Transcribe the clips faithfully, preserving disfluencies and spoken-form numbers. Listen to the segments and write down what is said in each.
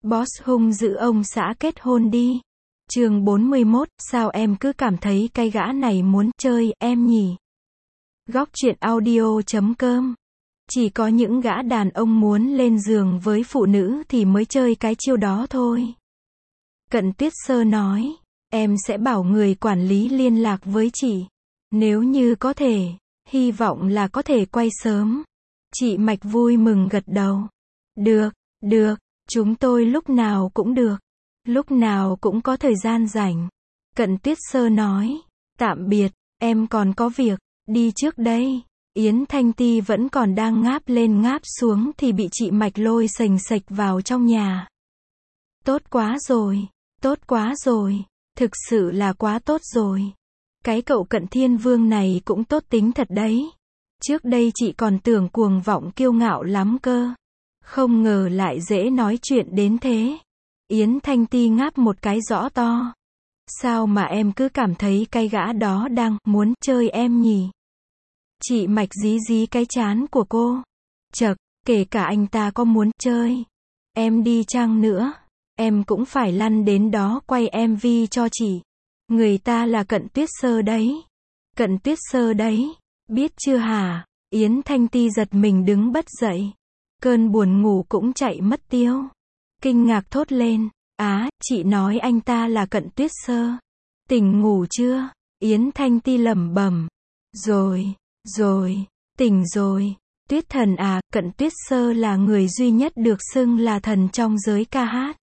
Boss hung dữ ông xã kết hôn đi. Chương bốn mươi mốt, sao em cứ cảm thấy cái gã này muốn chơi em nhỉ? Góc truyện audio chấm com. Chỉ có những gã đàn ông muốn lên giường với phụ nữ thì mới chơi cái chiêu đó thôi. Cận Tuyết Sơ nói, em sẽ bảo người quản lý liên lạc với chị. Nếu như có thể, hy vọng là có thể quay sớm. Chị Mạch vui mừng gật đầu. Được, được, chúng tôi lúc nào cũng được. Lúc nào cũng có thời gian rảnh. Cận Tuyết Sơ nói, tạm biệt, em còn có việc, đi trước đây. Yến Thanh Ti vẫn còn đang ngáp lên ngáp xuống thì bị chị Mạch lôi sềnh sệch vào trong nhà. Tốt quá rồi, tốt quá rồi, thực sự là quá tốt rồi. Cái cậu Cận Thiên Vương này cũng tốt tính thật đấy. Trước đây chị còn tưởng cuồng vọng kiêu ngạo lắm cơ. Không ngờ lại dễ nói chuyện đến thế. Yến Thanh Ti ngáp một cái rõ to. Sao mà em cứ cảm thấy cái gã đó đang muốn chơi em nhỉ? Chị Mạch dí dí cái trán của cô. Chậc, kể cả anh ta có muốn chơi em đi chăng nữa, em cũng phải lăn đến đó quay em vê cho chị. Người ta là Cận Tuyết Sơ đấy. Cận Tuyết Sơ đấy, biết chưa hả? Yến Thanh Ti giật mình đứng bất dậy. Cơn buồn ngủ cũng chạy mất tiêu. Kinh ngạc thốt lên, á, chị nói anh ta là Cận Tuyết Sơ. Tỉnh ngủ chưa? Yến Thanh Ti lẩm bẩm. Rồi, rồi, tỉnh rồi. Tuyết thần à, Cận Tuyết Sơ là người duy nhất được xưng là thần trong giới ca hát.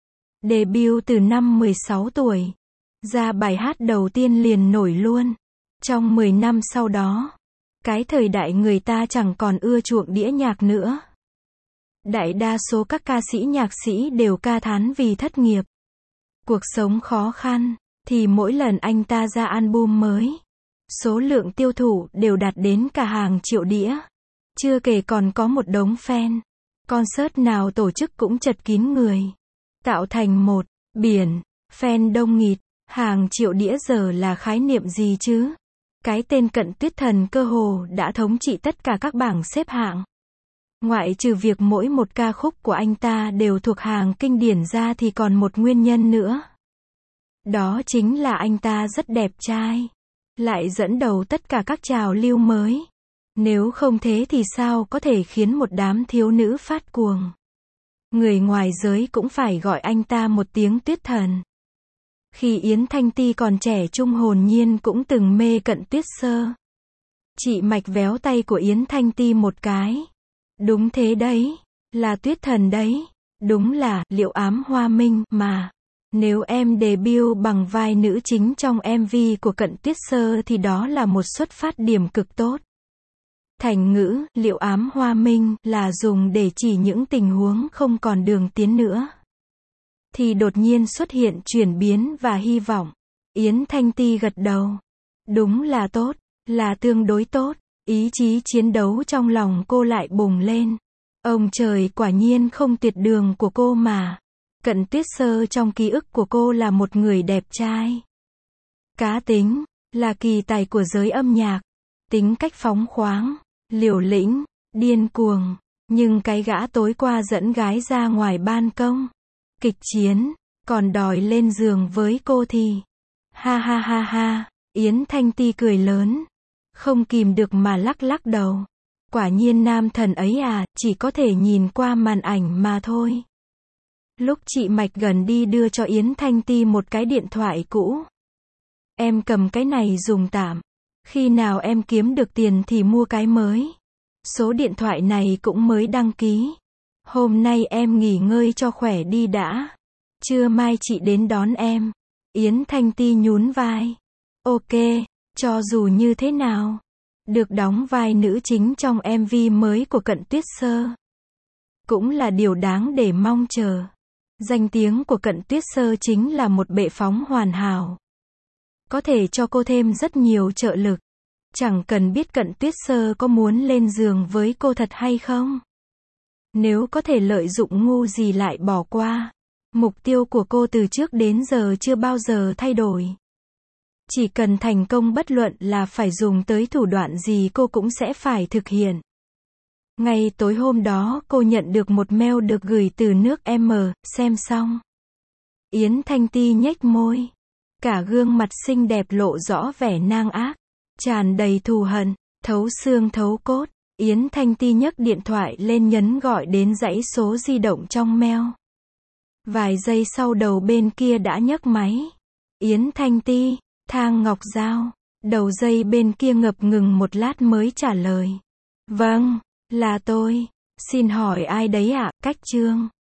Debut từ năm mười sáu tuổi. Ra bài hát đầu tiên liền nổi luôn. Trong mười năm sau đó, cái thời đại người ta chẳng còn ưa chuộng đĩa nhạc nữa. Đại đa số các ca sĩ nhạc sĩ đều ca thán vì thất nghiệp. Cuộc sống khó khăn, thì mỗi lần anh ta ra album mới, số lượng tiêu thụ đều đạt đến cả hàng triệu đĩa. Chưa kể còn có một đống fan. Concert nào tổ chức cũng chật kín người. Tạo thành một biển fan đông nghịt. Hàng triệu đĩa giờ là khái niệm gì chứ? Cái tên Cận Tuyết Thần cơ hồ đã thống trị tất cả các bảng xếp hạng. Ngoại trừ việc mỗi một ca khúc của anh ta đều thuộc hàng kinh điển ra thì còn một nguyên nhân nữa. Đó chính là anh ta rất đẹp trai. Lại dẫn đầu tất cả các trào lưu mới. Nếu không thế thì sao có thể khiến một đám thiếu nữ phát cuồng. Người ngoài giới cũng phải gọi anh ta một tiếng Tuyết Thần. Khi Yến Thanh Ti còn trẻ trung hồn nhiên cũng từng mê Cận Tuyết Sơ. Chị Mạch véo tay của Yến Thanh Ti một cái. Đúng thế đấy, là Tuyết Thần đấy. Đúng là Liệu Ám Hoa Minh mà. Nếu em debut bằng vai nữ chính trong em vê của Cận Tuyết Sơ thì đó là một xuất phát điểm cực tốt. Thành ngữ Liệu Ám Hoa Minh là dùng để chỉ những tình huống không còn đường tiến nữa. Thì đột nhiên xuất hiện chuyển biến và hy vọng. Yến Thanh Ti gật đầu. Đúng là tốt, là tương đối tốt. Ý chí chiến đấu trong lòng cô lại bùng lên. Ông trời quả nhiên không tuyệt đường của cô mà. Cận Tuyết Sơ trong ký ức của cô là một người đẹp trai. Cá tính, là kỳ tài của giới âm nhạc. Tính cách phóng khoáng, liều lĩnh, điên cuồng. Nhưng cái gã tối qua dẫn gái ra ngoài ban công. Kịch chiến, còn đòi lên giường với cô thì. Ha ha ha ha, Yến Thanh Ti cười lớn. Không kìm được mà lắc lắc đầu. Quả nhiên nam thần ấy à, chỉ có thể nhìn qua màn ảnh mà thôi. Lúc chị Mạch gần đi đưa cho Yến Thanh Ti một cái điện thoại cũ. Em cầm cái này dùng tạm. Khi nào em kiếm được tiền thì mua cái mới. Số điện thoại này cũng mới đăng ký. Hôm nay em nghỉ ngơi cho khỏe đi đã. Trưa mai chị đến đón em. Yến Thanh Ti nhún vai. Ok, cho dù như thế nào. Được đóng vai nữ chính trong em vê mới của Cận Tuyết Sơ. Cũng là điều đáng để mong chờ. Danh tiếng của Cận Tuyết Sơ chính là một bệ phóng hoàn hảo. Có thể cho cô thêm rất nhiều trợ lực. Chẳng cần biết Cận Tuyết Sơ có muốn lên giường với cô thật hay không. Nếu có thể lợi dụng ngu gì lại bỏ qua. Mục tiêu của cô từ trước đến giờ chưa bao giờ thay đổi. Chỉ cần thành công bất luận là phải dùng tới thủ đoạn gì cô cũng sẽ phải thực hiện. Ngay tối hôm đó cô nhận được một mail được gửi từ nước M, xem xong. Yến Thanh Ti nhếch môi. Cả gương mặt xinh đẹp lộ rõ vẻ nang ác, tràn đầy thù hận, thấu xương thấu cốt. Yến Thanh Ti nhấc điện thoại lên nhấn gọi đến dãy số di động trong mail. Vài giây sau đầu bên kia đã nhấc máy. Yến Thanh Ti, Thang Ngọc Giao. Đầu dây bên kia ngập ngừng một lát mới trả lời. Vâng, là tôi. Xin hỏi ai đấy ạ? Cách Trương.